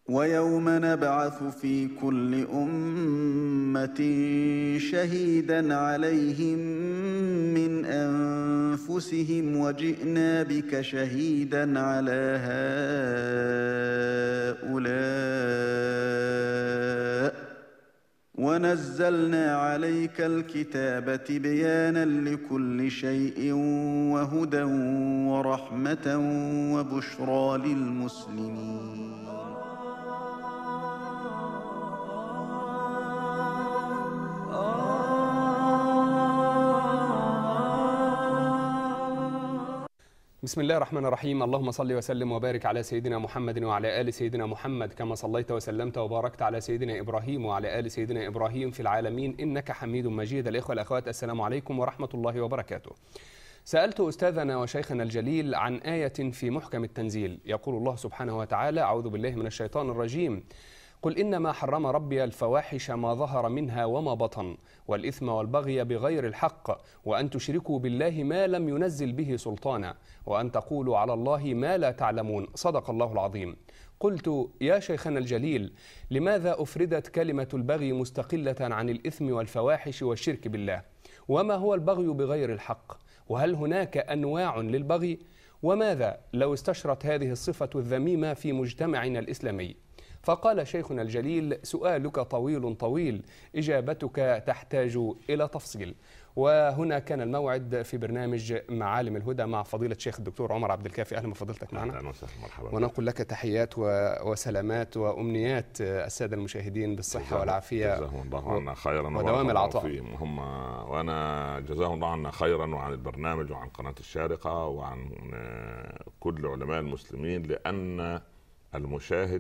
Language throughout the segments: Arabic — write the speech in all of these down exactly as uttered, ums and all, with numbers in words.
ويوم نبعث في كل أمة شهيدا عليهم من أنفسهم وجئنا بك شهيدا على هؤلاء ونزلنا عليك الكتاب تبيانا لكل شيء وهدى ورحمة وبشرى للمسلمين. بسم الله الرحمن الرحيم. اللهم صل وسلم وبارك على سيدنا محمد وعلى آل سيدنا محمد كما صليت وسلمت وباركت على سيدنا إبراهيم وعلى آل سيدنا إبراهيم في العالمين إنك حميد مجيد. الإخوة الأخوات، السلام عليكم ورحمة الله وبركاته. سألت أستاذنا وشيخنا الجليل عن آية في محكم التنزيل، يقول الله سبحانه وتعالى: أعوذ بالله من الشيطان الرجيم، قل إنما حرم ربي الفواحش ما ظهر منها وما بطن والإثم والبغي بغير الحق وأن تشركوا بالله ما لم ينزل به سلطانا وأن تقولوا على الله ما لا تعلمون. صدق الله العظيم. قلت: يا شيخنا الجليل، لماذا أفردت كلمة البغي مستقلة عن الإثم والفواحش والشرك بالله؟ وما هو البغي بغير الحق؟ وهل هناك أنواع للبغي؟ وماذا لو استشرت هذه الصفة الذميمة في مجتمعنا الإسلامي؟ فقال شيخنا الجليل: سؤالك طويل طويل، إجابتك تحتاج إلى تفصيل. وهنا كان الموعد في برنامج معالم الهدى مع فضيلة الشيخ الدكتور عمر عبد الكافي. أهلا بفضيلتك معنا. أهلا وسهلا، مرحبا. ونقول لك تحيات وسلامات وأمنيات السادة المشاهدين بالصحة والعافية. جزاهم الله عنا خيرا ودوام العطاء. هم وأنا جزاهم الله عنا خيرا، وعن البرنامج وعن قناة الشارقة وعن كل علماء المسلمين، لأن المشاهد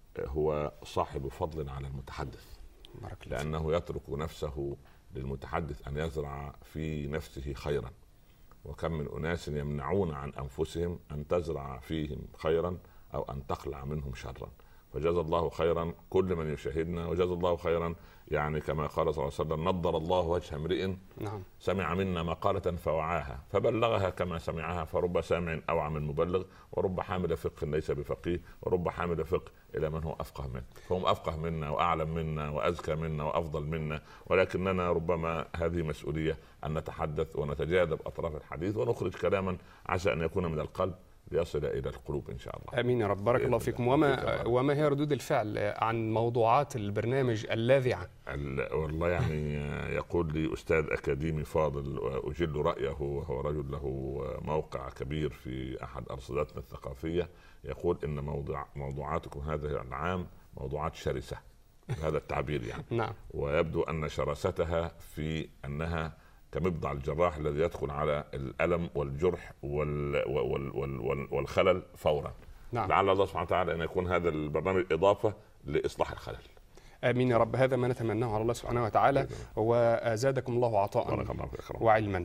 هو صاحب فضل على المتحدث، لأنه يترك نفسه للمتحدث أن يزرع في نفسه خيرا، وكم من أناس يمنعون عن أنفسهم أن تزرع فيهم خيرا أو أن تخلع منهم شرا. فجزا الله خيرا كل من يشاهدنا، وجزا الله خيرا يعني كما قال صلى الله عليه وسلم: نضر الله وجه امرئ نعم. سمع منا مقالة فوعاها فبلغها كما سمعها، فرب سامع أوعى من مبلغ، ورب حامل فقه ليس بفقيه، ورب حامل فقه إلى من هو أفقه منه. فهم أفقه منا وأعلم منا وأذكى منا وأفضل منا، ولكننا ربما هذه مسؤولية أن نتحدث ونتجاذب أطراف الحديث ونخرج كلاما عسى أن يكون من القلب ليصل إلى القلوب إن شاء الله. آمين يا رب. بارك الله فيكم. وما وما هي ردود الفعل عن موضوعات البرنامج اللاذعة؟ والله يعني يقول لي أستاذ أكاديمي فاضل وأجل رأيه، وهو رجل له موقع كبير في أحد أرصدتنا الثقافية، يقول إن موضوع موضوعاتكم هذا العام موضوعات شرسة، هذا التعبير يعني. نعم. ويبدو أن شراستها في أنها كمبضع الجراح الذي يدخل على الألم والجرح وال... وال... وال... والخلل فورا. نعم. لعل الله سبحانه وتعالى أن يكون هذا البرنامج إضافة لإصلاح الخلل. آمين يا رب. هذا ما نتمناه على الله سبحانه وتعالى، وزادكم الله عطاء وعلما.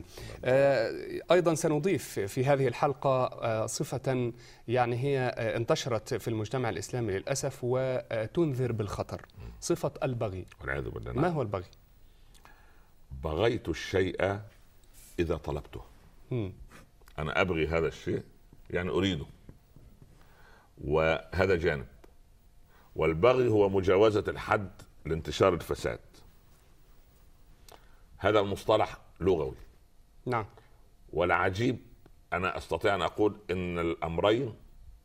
أيضا سنضيف في هذه الحلقة صفة يعني هي انتشرت في المجتمع الإسلامي للأسف وتنذر بالخطر، صفة البغي والعياذ بالله. ما هو البغي؟ بغيت الشيء إذا طلبته. م. أنا أبغي هذا الشيء يعني أريده، وهذا جانب. والبغي هو مجاوزة الحد لانتشار الفساد. هذا المصطلح لغوي. نعم. والعجيب أنا أستطيع أن أقول إن الأمرين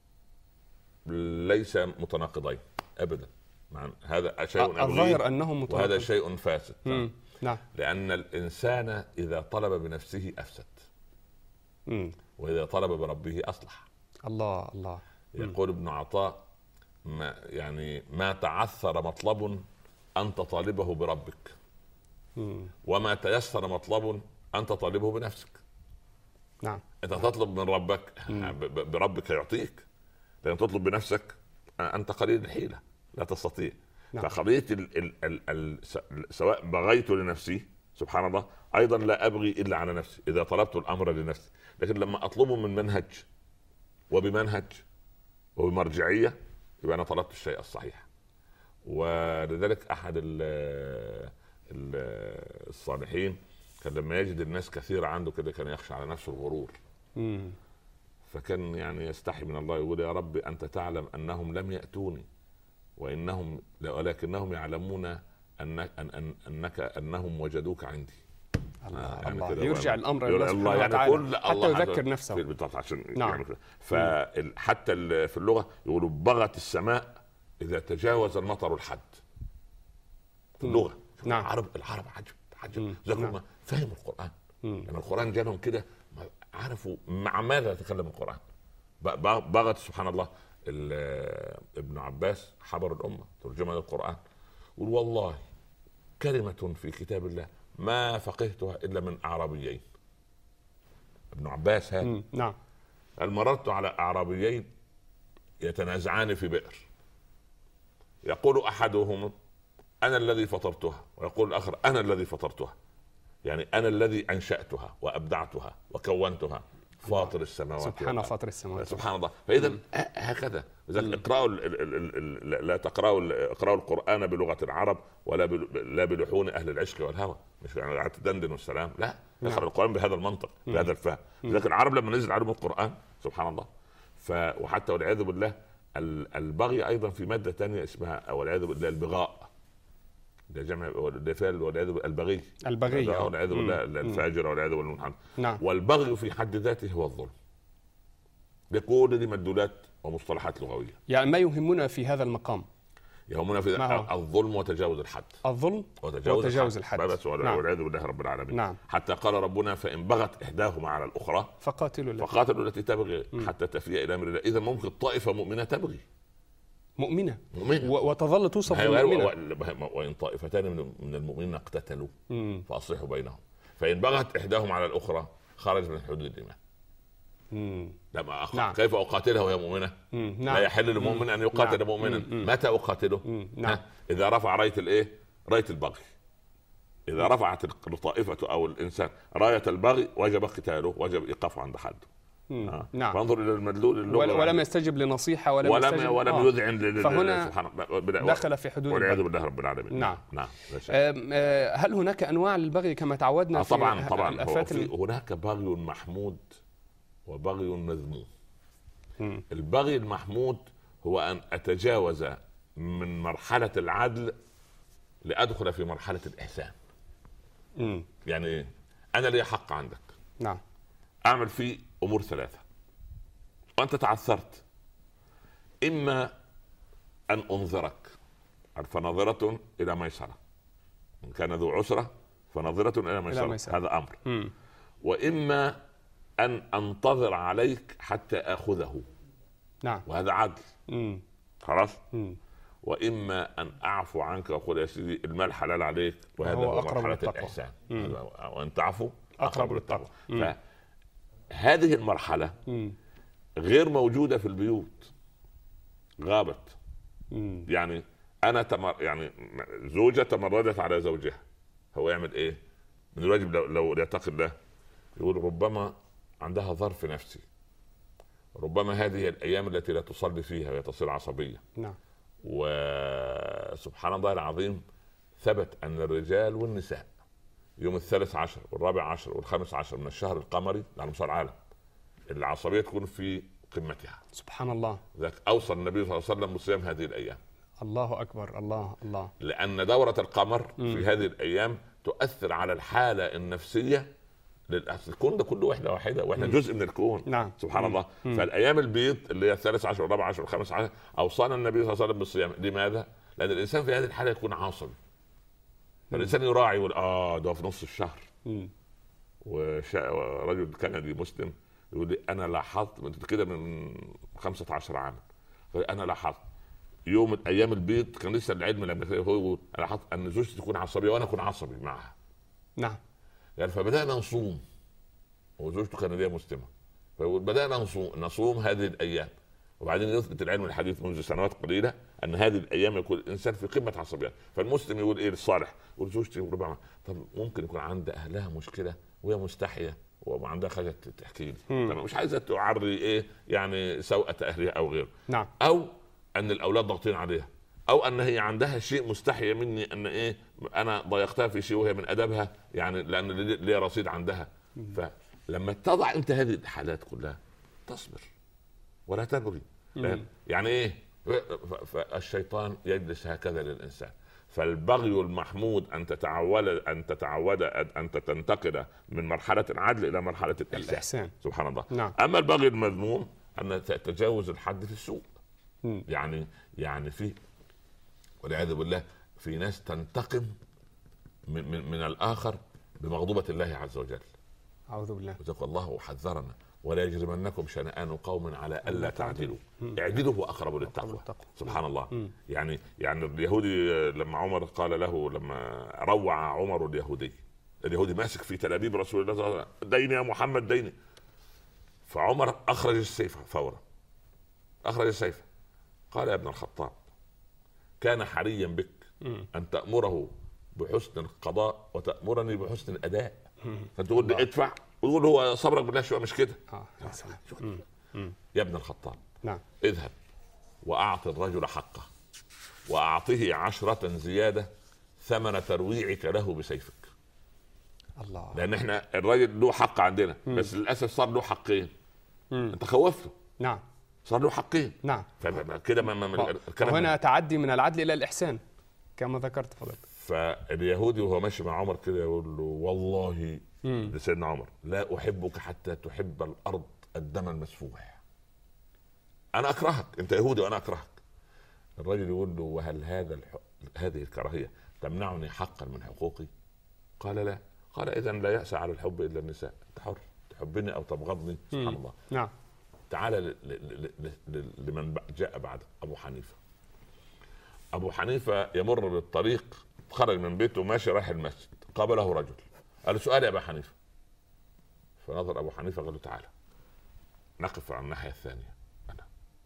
ليس متناقضين أبدا. هذا شيء الظاهر أنهم متناقض وهذا شيء فاسد. م. نعم. لأن الإنسان إذا طلب بنفسه أفسد، م. وإذا طلب بربه أصلح. الله الله. يقول ابن عطاء: ما يعني ما تعثر مطلب أنت طالبه بربك، م. وما تيسر مطلب أنت طالبه بنفسك. نعم. أنت تطلب من ربك بربك يعطيك، لأن تطلب بنفسك أنت قليل الحيلة لا تستطيع. نعم. فقضية ال ال ال ال سواء بغيت لنفسي سبحان الله، أيضا لا أبغي إلا على نفسي إذا طلبت الأمر لنفسي، لكن لما أطلبه من منهج وبمنهج وبمرجعية يبقى أنا طلبت الشيء الصحيح. ولذلك أحد ال ال الصالحين كان لما يجد الناس كثيرة عنده كده كان يخشى على نفسه الغرور. مم. فكان يعني يستحي من الله، يقول: يا رب أنت تعلم أنهم لم يأتوني وانهم ولكنهم يعلمون ان ان انك انهم وجدوك عندي. الله, آه يعني الله. يرجع الامر الى الله يعني يعني حتى الله يذكر نفسه عشان نعم. يعني فحتى في اللغه يقولوا بغت السماء اذا تجاوز المطر الحد في اللغه. نعم. العرب العرب عجب عجب نعم. فهموا القران مم. يعني القران جالهم كده عرفوا مع ماذا يتكلم القران. بغت سبحان الله. ابن عباس حبر الامه ترجمه للقران يقول والله كلمه في كتاب الله ما فقهتها الا من اعرابيين. ابن عباس هذا نعم. قال مررت على اعرابيين يتنازعان في بئر، يقول احدهم انا الذي فطرتها ويقول الاخر انا الذي فطرتها، يعني انا الذي انشاتها وابدعتها وكونتها فاطر السماوات سبحان فاطر السماوات سبحان الله. فاذا هكذا اقرأوا لا تقرأوا اقرأوا القرآن بلغة العرب ولا لا بلحون اهل العشق والهوى، مش يعني تدندن والسلام، لا اقرأ القرآن بهذا المنطق بهذا الفهم. لكن العرب لما نزل عليهم القرآن سبحان الله ف وحتى والعياذ بالله البغي ايضا في مادة ثانية اسمها والعياذ بالله البغاء، ده جمع ده فعل والعياذ بالله البغي البغي والعياذ بالله الفاجر والعياذ بالله. نعم. والبغي في حد ذاته هو الظلم بكل دي مدلولات ومصطلحات لغويه. يعني ما يهمنا في هذا المقام يهمنا في الظلم وتجاوز الحد. الظلم وتجاوز, وتجاوز الحد, الحد. بس والعياذ نعم. بالله رب العالمين. نعم. حتى قال ربنا فإن بغت إحداهما على الأخرى فقاتلوا التي فقاتلوا التي تبغي حتى تفيء إلى أمر الله. إذا ممكن طائفة مؤمنة تبغي مؤمنة, مؤمنة. وتظل توصف مؤمنة. وإن طائفتان من المؤمنين اقتتلوا فأصلحوا بينهم فإن بغت إحداهما على الأخرى خرج من حدود الإيمان. لما أخ... نعم. كيف أقاتلها وهي مؤمنة؟ نعم. لا يحل للمؤمن أن يقاتل نعم. مؤمنا. متى أقاتله؟ نعم. إذا رفع راية الإيه؟ راية البغي. إذا رفعت الطائفة أو الإنسان راية البغي وجب قتاله، وجب إيقافه عند حده. آه. نعم. فانظر الى المدلول ولم يستجب لنصيحه ولم ولم يستجب ولم آه. يذعن لل... فهنا دخل في حدود والعياذ بالله رب العالمين. نعم نعم. آه هل هناك انواع للبغي كما تعودنا؟ آه طبعا في طبعا الافات في هناك بغي محمود وبغي مذموم. البغي المحمود هو ان اتجاوز من مرحله العدل لادخل في مرحله الاحسان. م. يعني ايه؟ انا لي حق عندك. نعم. اعمل فيه امور ثلاثه وانت تعثرت، اما ان انظرك فنظره الى ميسره، ان كان ذو عسره فنظره الى ميسره, إلى ميسرة. هذا امر. م. واما ان انتظر عليك حتى اخذه. نعم. وهذا عدل. م. خلاص. م. واما ان اعفو عنك واقول يا سيدي المال حلال عليك، وهذا هو مرحله الاحسان. وان تعفو اقرب للتقوى. فهذه المرحله م. غير موجوده في البيوت، غابت. م. يعني انا تمر يعني زوجه تمردت على زوجها، هو يعمل ايه؟ من الواجب لو, لو يتقي الله يقول ربما عندها ظرف نفسي، ربما هذه الايام التي لا تصلي فيها وهي تصير عصبيه. نعم. وسبحان الله العظيم ثبت ان الرجال والنساء يوم الثالث عشر والرابع عشر والخامس عشر من الشهر القمري على مستوى العالم العصبيه تكون في قمتها. سبحان الله. ذاك اوصى النبي صلى الله عليه وسلم بصيام هذه الايام. الله اكبر. الله الله. لان دوره القمر م. في هذه الايام تؤثر على الحاله النفسيه للأسف. الكون ده كله وحده واحده واحنا م. جزء من الكون. نعم. سبحان م. الله. م. فالايام البيض اللي هي الثالث عشر والرابع عشر والخامس عشر اوصانا النبي صلى الله عليه وسلم بالصيام. لماذا؟ لان الانسان في هذه الحاله يكون عصبي، فالانسان يراعي يقول اه ده في نص الشهر. وشا... ورجل كندي مسلم يقول لي انا لاحظت كده من خمسة عشر عاما، انا لاحظت يوم ايام البيض كان لسه العلم لما هو يقول انا لاحظت ان زوجتي تكون عصبيه وانا اكون عصبي معها. نعم. يعني فبدانا نصوم، وزوجته كنديه مسلمه، فبدانا نصوم نصوم هذه الايام. وبعدين يثبت العلم الحديث منذ سنوات قليله ان هذه الايام يكون الانسان في قمه عصبيته. فالمسلم يقول ايه للصالح؟ يقول زوجتي ربما طب ممكن يكون عند اهلها مشكله وهي مستحيه وما عندها حاجه تحكي لي، تمام، مش عايزه تعري ايه يعني سوءة اهلها او غيره. نعم. او ان الاولاد ضاغطين عليها، او ان هي عندها شيء مستحيه مني ان ايه انا ضايقتها في شيء وهي من ادبها يعني لان لي رصيد عندها. فلما تضع انت هذه الحالات كلها تصبر ولا تبغي. يعني ايه؟ فالشيطان يجلس هكذا للإنسان. فالبغي المحمود أن تتعود أن تتعود أن تنتقل من مرحلة العدل إلى مرحلة الإحسان, الإحسان. سبحان الله. نعم. أما البغي المذموم أن تتجاوز الحد في السوء. م. يعني يعني في والعياذ بالله في ناس تنتقم من, من, من الآخر بمغضوبة الله عز وجل. أعوذ بالله. وتقول الله حذرنا ولا يجرمنكم شنآن قوم على ألا تعدلوا اعدلوا هو أقرب للتقوى. سبحان الله. م. يعني يعني اليهودي لما عمر قال له، لما روع عمر اليهودي اليهودي ماسك في تلابيب رسول الله صلى الله عليه وسلم، ديني يا محمد ديني. فعمر أخرج السيف فورا، أخرج السيف قال يا ابن الخطاب كان حريا بك أن تأمره بحسن القضاء وتأمرني بحسن الأداء. فتقول لي ادفع وتقول هو صبرك بالله شويه، مش كده. آه. يا ابن الخطاب نعم. اذهب وأعط الرجل حقه وأعطه عشرة زيادة ثمن ترويعك له بسيفك. الله. لأن احنا الراجل له حق عندنا مم. بس للأسف صار له حقين. مم. انت خوفته. نعم. صار له حقين. نعم. فكده ما ما وهنا تعدي من العدل إلى الإحسان كما ذكرت فضلك. فاليهودي وهو ماشي مع عمر كده يقول له والله لسيدنا عمر لا أحبك حتى تحب الأرض الدم المسفوح. أنا أكرهك، أنت يهودي وأنا أكرهك. الرجل يقول له وهل هذا الح... هذه الكراهية تمنعني حقا من حقوقي؟ قال لا. قال إذا لا يأس على الحب إلا النساء، أنت حر تحبني أو تبغضني. سبحان الله. نعم. تعال ل... ل... ل... ل... لمن جاء بعد أبو حنيفة. أبو حنيفة يمر بالطريق، خرج من بيته ماشي رايح المسجد، قابله رجل قال له سؤال يا أبو حنيفة. فنظر أبو حنيفة قال له تعالى نقف على الناحية الثانية. أنا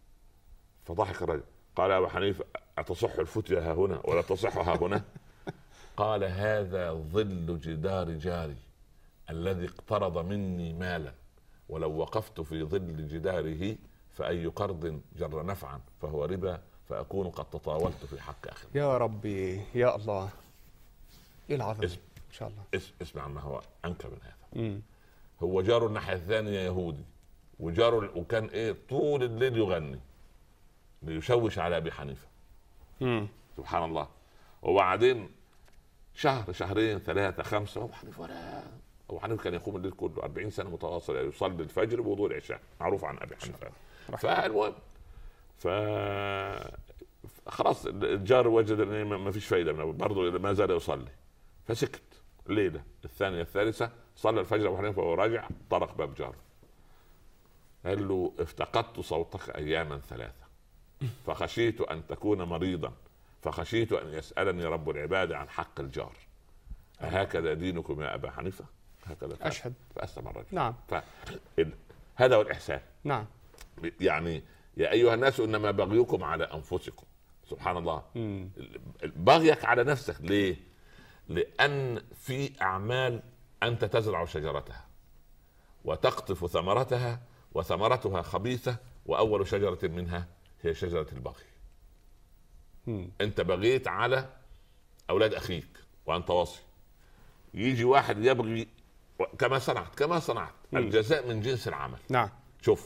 فضحك الرجل قال يا أبو حنيفة أتصح الفتية ها هنا ولا تصح ها هنا؟ قال هذا ظل جدار جاري الذي اقترض مني مالا، ولو وقفت في ظل جداره فأي قرض جر نفعا فهو ربا فأكون قد تطاولت في حق أخي. يا ربي يا الله، إيه العظمة إن شاء الله. اسمع ما هو أنكى من هذا. مم. هو جاره الناحية الثانية يهودي، وجاره وكان إيه طول الليل يغني ليشوش على أبي حنيفة. مم. سبحان الله. وبعدين شهر شهرين ثلاثة خمسة أبو حنيفة ولا أبو حنيفة كان يقوم الليل كله أربعين سنة متواصلة يصلي الفجر بوضوء العشاء، معروف عن أبي حنيفة. فالمهم ف خلاص الجار وجد ان ما فيش فايده منه برضه ما زال يصلي، فسكت. الليله الثانيه الثالثه صلى الفجر ابو حنيفه وهو راجع طرق باب جاره قال له افتقدت صوتك اياما ثلاثه فخشيت ان تكون مريضا فخشيت ان يسالني رب العباد عن حق الجار، أهكذا دينكم يا ابا حنيفه؟ هكذا اشهد. فاسلم الرجل. نعم. هذا هو الاحسان. نعم. يعني يا ايها الناس انما بغيكم على انفسكم. سبحان الله. مم. بغيك على نفسك ليه؟ لأن في أعمال أنت تزرع شجرتها وتقطف ثمرتها وثمرتها خبيثة، وأول شجرة منها هي شجرة البغي. مم. أنت بغيت على أولاد أخيك وأنت وصي، يجي واحد يبغي كما صنعت كما صنعت. مم. الجزاء من جنس العمل. نعم. شوف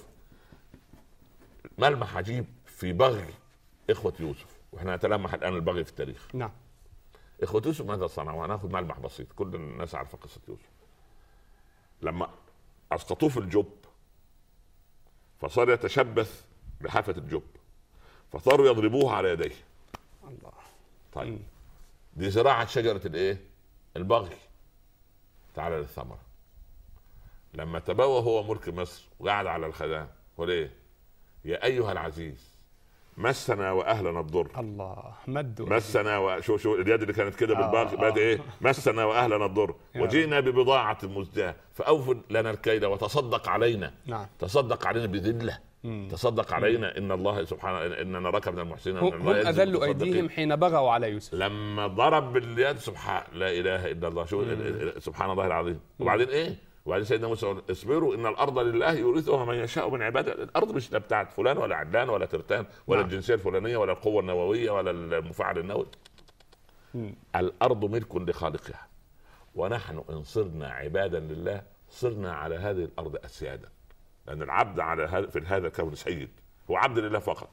ملمح عجيب في بغي إخوة يوسف، واحنا نتلمح الآن البغي في التاريخ. نعم. إخوة يوسف ماذا صنعوا؟ هناخذ ملمح بسيط، كل الناس عارفة قصة يوسف. لما أسقطوه في الجب فصار يتشبث بحافة الجب، فصاروا يضربوه على يديه. الله. طيب م. دي زراعة شجرة الإيه؟ البغي. تعال للثمرة. لما تبوى هو ملك مصر وقعد على الخزان قال إيه؟ يا أيها العزيز مسنا واهلنا الضر. الله. مدوا مسنا و... شو شو اليد اللي كانت كده بالباقي آه بعد ايه؟ مسنا واهلنا الضر وجينا ببضاعه مزجاه فاوفد لنا الكيل وتصدق علينا. نعم. تصدق علينا بذله. مم. تصدق علينا. مم. ان الله سبحانه اننا نراك من المحسنين. هم اذلوا ايديهم حين بغوا على يوسف. لما ضرب باليد سبحان لا اله الا الله. شو مم. سبحان الله العظيم. وبعدين ايه؟ وبعدين سيدنا موسى اصبروا ان الارض لله يورثها من يشاء من عباده. الارض مش بتاعت فلان ولا علان ولا ترتان ولا نعم. الجنسيه الفلانيه ولا القوه النوويه ولا المفاعل النووي. م. الارض ملك لخالقها، ونحن ان صرنا عبادا لله صرنا على هذه الارض اسيادا. لان العبد على هذا في هذا الكون سيد، هو عبد لله فقط،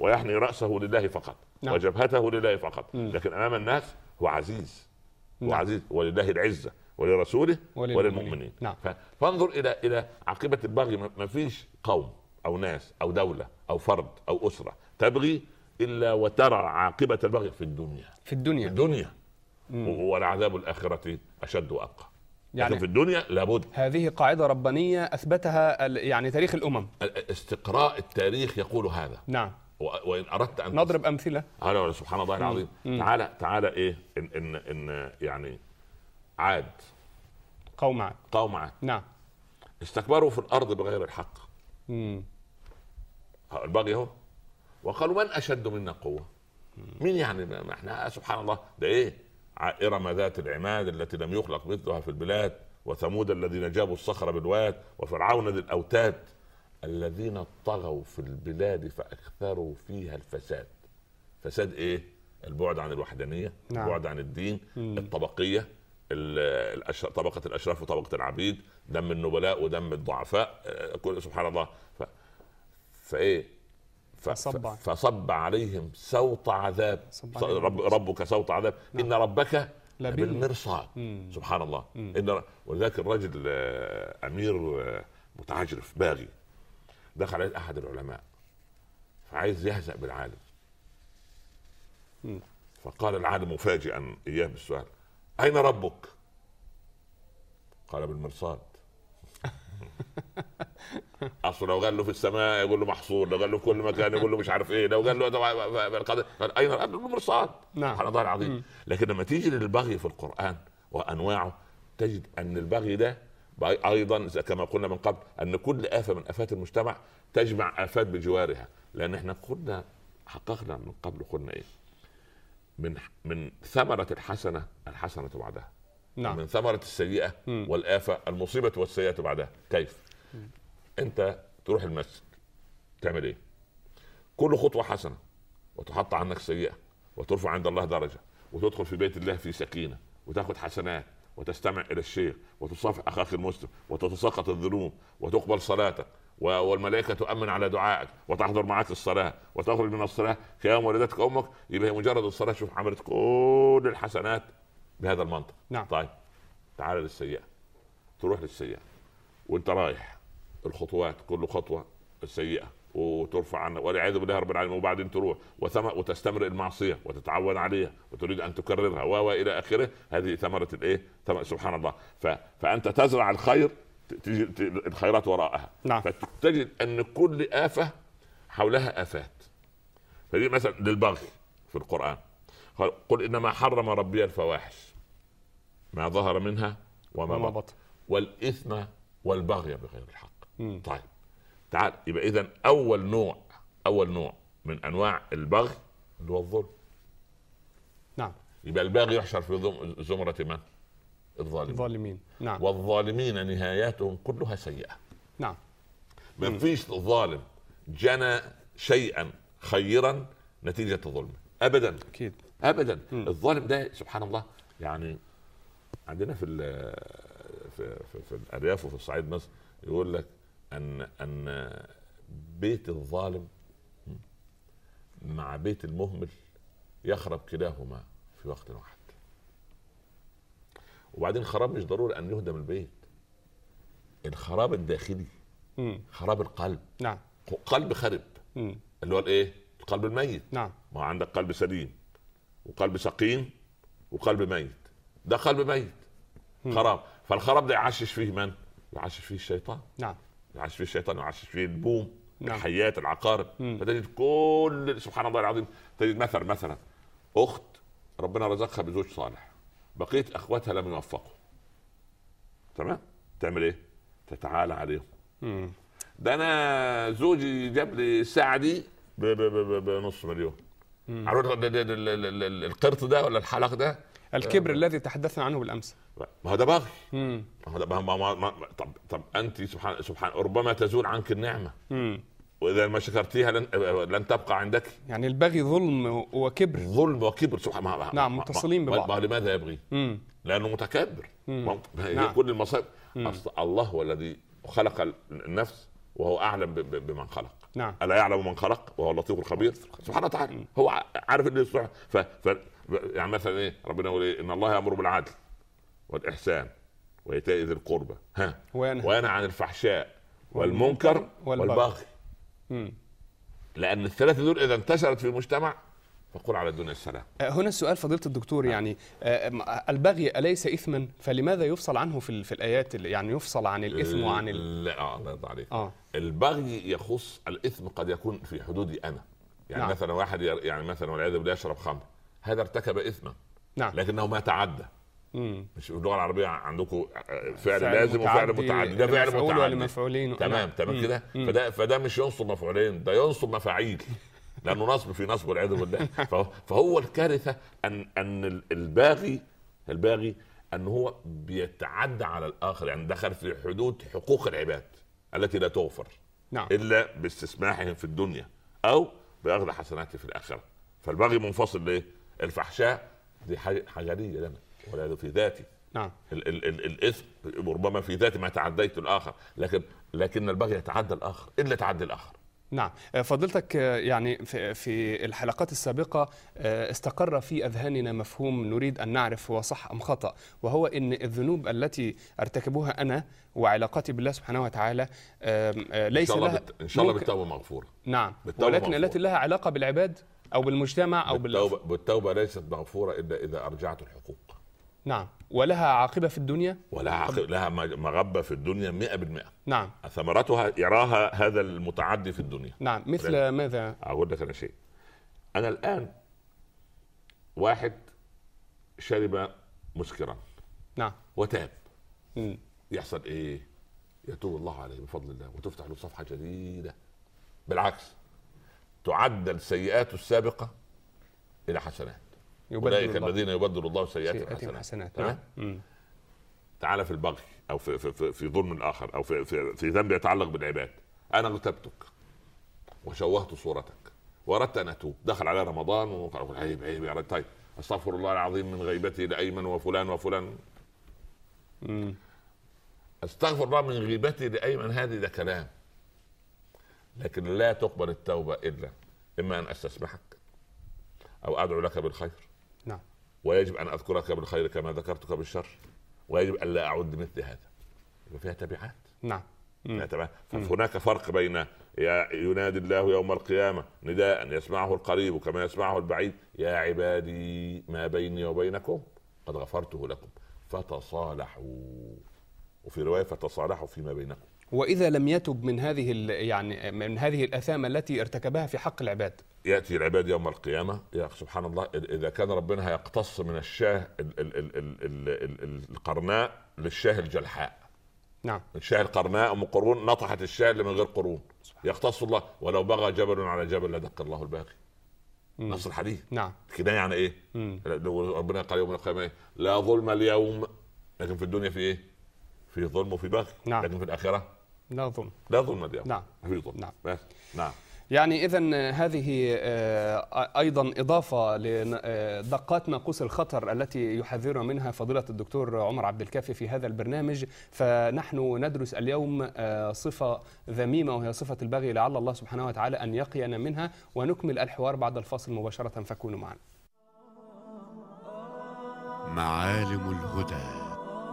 ويحني راسه لله فقط، نعم. وجبهته لله فقط، مم. لكن امام الناس هو عزيز، هو نعم. عزيز، ولله العزه ولرسوله وللمؤمنين. وللمؤمنين. نعم. فانظر الى الى عاقبه البغي. ما فيش قوم او ناس او دوله او فرد او اسره تبغي الا وترى عاقبه البغي في الدنيا، في الدنيا. في الدنيا. مم. والعذاب الاخره اشد وابقى. يعني لكن في الدنيا لابد. هذه قاعدة ربانية أثبتها ال- يعني تاريخ الأمم. استقراء التاريخ يقول هذا. نعم. و- وان اردت ان نضرب أمثلة. هذا سبحان الله العظيم. مم. تعالى تعالى ايه ان ان ان يعني عاد، قوم عاد. قوم عاد نعم. استكبروا في الارض بغير الحق. مم. البغي اهو. وقالوا من اشد منا قوه. مين يعني؟ ما احنا سبحان الله ده ايه؟ ارم ذات العماد التي لم يخلق مثلها في البلاد، وثمود الذين جابوا الصخر بالواد، وفرعون ذي الاوتاد الذين طغوا في البلاد فاكثروا فيها الفساد. فساد ايه؟ البعد عن الوحدانيه، نعم. البعد عن الدين، مم. الطبقيه، ال- الأش- طبقه الاشراف وطبقه العبيد، دم النبلاء ودم الضعفاء، آه، كل سبحان الله. ف... فايه ف... فصب. ف- فصب عليهم سوط عذاب. صب ص- عليهم. رب ربك سوط عذاب. نعم. ان ربك لبال- بالمرصاد. مم. سبحان الله. مم. ان ولذلك الرجل آه، امير آه، متعجرف باغي دخل عليه احد العلماء فعايز يهزأ بالعالم. مم. فقال العالم مفاجئا اياه بالسؤال: اين ربك؟ قال: بالمرصاد. اصل لو قال له في السماء يقول له محصور، لو قال له في كل مكان يقول له مش عارف ايه، لو قال له بالقدر قال اين؟ قال له بالمرصاد. نعم. سبحان الله العظيم. مم. لكن لما تيجي للبغي في القرآن وانواعه تجد ان البغي ده ايضا كما قلنا من قبل ان كل آفة من آفات المجتمع تجمع آفات بجوارها. لان احنا قلنا حققنا من قبل قلنا ايه؟ من من ثمرة الحسنة الحسنة بعدها. نعم. من ثمرة السيئة مم. والآفة المصيبة والسيئة بعدها. كيف؟ مم. انت تروح المسجد تعمل ايه؟ كل خطوة حسنة وتحط عنك سيئة وترفع عند الله درجة، وتدخل في بيت الله في سكينة وتاخذ حسنات وتستمع الى الشيخ وتصافح اخاك المسلم وتتساقط الذنوب وتقبل صلاتك والملائكه تؤمن على دعائك وتحضر معك الصلاه وتخرج من الصلاه كيوم ولدتك امك. يبقى مجرد الصلاه شوف عملت كل الحسنات بهذا المنطق. نعم. طيب تعال للسيئه. تروح للسيئه وانت رايح الخطوات كل خطوه السيئه وترفع عنك والعياذ بالله رب العالمين، وبعدين تروح وثم وتستمر المعصيه وتتعود عليها وتريد ان تكررها و الى اخره. هذه ثمره الايه؟ سبحان الله. ف... فانت تزرع الخير تجي الخيرات وراءها. نعم. فتجد ان كل آفة حولها آفات. فدي مثلا للبغي في القرآن قل انما حرم ربي الفواحش ما ظهر منها وما, وما بطن والاثم والبغي بغير الحق. مم. طيب تعال يبقى اذا اول نوع اول نوع من انواع البغي اللي هو الظلم. نعم. يبقى الباغي يحشر في زمرة من؟ الظالمين. الظالمين. نعم. والظالمين نهاياتهم كلها سيئة. نعم. ما فيش ظالم جنى شيئا خيرا نتيجة ظلمه ابدا. اكيد ابدا. مم. الظالم ده سبحان الله يعني عندنا في في في, في الارياف وفي الصعيد مصر يقول لك ان ان بيت الظالم مع بيت المهمل يخرب كلاهما في وقت واحد. وبعدين خراب مش ضروري ان يهدم البيت، الخراب الداخلي. مم. خراب القلب. نعم. قلب خرب. مم. اللي هو الايه؟ القلب الميت. نعم. ما عندك قلب سليم وقلب سقيم وقلب ميت. ده قلب ميت. مم. خراب. فالخراب ده يعشش فيه من؟ يعشش فيه الشيطان. نعم. يعشش فيه الشيطان ويعشش فيه البوم. نعم. الحيات العقارب. مم. فتجد كل سبحان الله العظيم تجد مثلا مثلا اخت ربنا رزقها بزوج صالح، بقيه اخواتها لم يوفقوا. تمام؟ تعمل ايه؟ تتعالى عليهم. مم. ده انا زوجي جاب لي الساعه دي بنص مليون. عارف القرط ده ولا الحلق ده؟ الكبر آه. الذي تحدثنا عنه بالامس. ما هو ده بغي. مم. ما هو ده ما ما ما طب طب انت سبحان سبحان ربما تزول عنك النعمه. مم. واذا ما شكرتيها لن لن تبقى عندك. يعني البغي ظلم وكبر. ظلم وكبر سبحان الله. نعم متصلين ببعض. ما لماذا يبغي؟ مم. لانه متكبر. مم. هي نعم. كل المصائب. الله هو الذي خلق النفس وهو اعلم ب- ب- بمن خلق. نعم. الا يعلم من خلق وهو اللطيف الخبير سبحانه وتعالى. هو ع- عارف اللي يصلح. ف... ف... يعني مثلا ايه ربنا يقول ايه؟ ان الله يامر بالعدل والاحسان وايتاء ذي القربى ها وينهى وينهى عن الفحشاء والمنكر والبغي. مم. لان الثلاثه دول اذا انتشرت في المجتمع فقل على الدنيا السلام. آه، هنا السؤال فضيلة الدكتور، يعني آه، البغي أليس إثما؟ فلماذا يفصل عنه في, ال- في الآيات اللي يعني يفصل عن الإثم وعن ال... لا اه الله يرضى عليك. آه. البغي يخص الاثم قد يكون في حدودي انا. يعني نعم. مثلا واحد ير... يعني مثلا والعياذ بالله يشرب خمر، هذا ارتكب اثما نعم. لكنه ما تعدى. مم. مش في اللغه العربيه عندكم فعل, فعل لازم وفعل متعدي، متعدي. ده فعل لمفعول متعدي ولمفعولين. تمام. نعم. تمام مم. كده. مم. فده فده مش ينصب مفعولين، ده ينصب مفاعيل لانه نصب في نصب والعياذ بالله. فهو, فهو الكارثه ان ان الباغي الباغي ان هو بيتعدى على الاخر، يعني دخل في حدود حقوق العباد التي لا تغفر نعم. الا باستسماحهم في الدنيا او باخذ حسناته في الاخره. فالبغي منفصل ليه؟ الفحشاء دي حاجه حجريه لنا ولا في ذاتي. نعم. ال- ال- ال- الاثم ربما في ذاتي ما تعديت الاخر، لكن لكن البغي يتعدى الاخر الا تعدي الاخر. نعم. فضيلتك يعني في في الحلقات السابقة استقر في أذهاننا مفهوم نريد أن نعرف هو صح أم خطأ، وهو أن الذنوب التي ارتكبوها أنا وعلاقتي بالله سبحانه وتعالى ليس إن شاء لها بت... ان شاء الله ممكن... بالتوبه مغفوره. نعم. بالتوبة ولكن مغفورة. التي لها علاقة بالعباد أو بالمجتمع أو بالتوبة, بال... بالتوبه ليست مغفوره الا اذا ارجعت الحقوق. نعم. ولها عاقبة في الدنيا. ولها عق... لها مغبه في الدنيا مئة بالمئة. نعم. ثمرتها يراها هذا المتعدي في الدنيا. نعم. مثل ولكن... ماذا؟ اقول لك انا شيء. انا الان واحد شرب مسكرا نعم. وتاب، م. يحصل ايه؟ يتوب الله عليه بفضل الله وتفتح له صفحه جديده. بالعكس تعدل سيئاته السابقه الى حسنات. اولئك الذين يبدل الله سيئاتهم حسنات, حسنات. تمام. نعم. تعالى في البغي او في في في, في ظلم الاخر او في في, في ذنب يتعلق بالعباد. انا اغتبتك وشوهت صورتك واردت ان اتوب، دخل على رمضان وقال عيب عيب يا رب، طيب استغفر الله العظيم من غيبتي لايمن وفلان وفلان. م. استغفر الله من غيبتي لايمن، هذه ده كلام، لكن لا تقبل التوبه الا اما ان استسمحك او ادعو لك بالخير. نعم. ويجب ان اذكرك بالخير كما ذكرتك بالشر، ويجب ان لا اعد مثل هذا. يبقى فيها تبعات. نعم. تمام. فهناك فرق بين ينادي الله يوم القيامه نداء يسمعه القريب كما يسمعه البعيد: يا عبادي ما بيني وبينكم قد غفرته لكم فتصالحوا، وفي روايه فتصالحوا فيما بينكم. وإذا لم يتب من هذه يعني من هذه الآثام التي ارتكبها في حق العباد، يأتي العباد يوم القيامة. يا سبحان الله، إذا كان ربنا هيقتص من الشاه ال- ال- ال- ال- ال- ال- القرناء للشاه الجلحاء. نعم. الشاه القرناء أم قرون نطحت الشاه اللي من غير قرون. يقتص الله: ولو بغى جبل على جبل لدق الله الباغي. نص الحديث. نعم. كده يعني ايه؟ مم. ربنا قال يوم القيامة إيه؟ لا ظلم اليوم، لكن في الدنيا في ايه؟ في ظلم وفي بغي. نعم. لكن في الآخرة لا ظلم. لا ظلم اليوم. نعم. في ظلم. نعم. بس. نعم. يعني إذن هذه أيضا إضافة لدقات ناقوس الخطر التي يحذرنا منها فضيلة الدكتور عمر عبد الكافي في هذا البرنامج. فنحن ندرس اليوم صفة ذميمة وهي صفة البغي، لعل الله سبحانه وتعالى أن يقينا منها، ونكمل الحوار بعد الفاصل مباشرة، فكونوا معنا. معالم الهدى.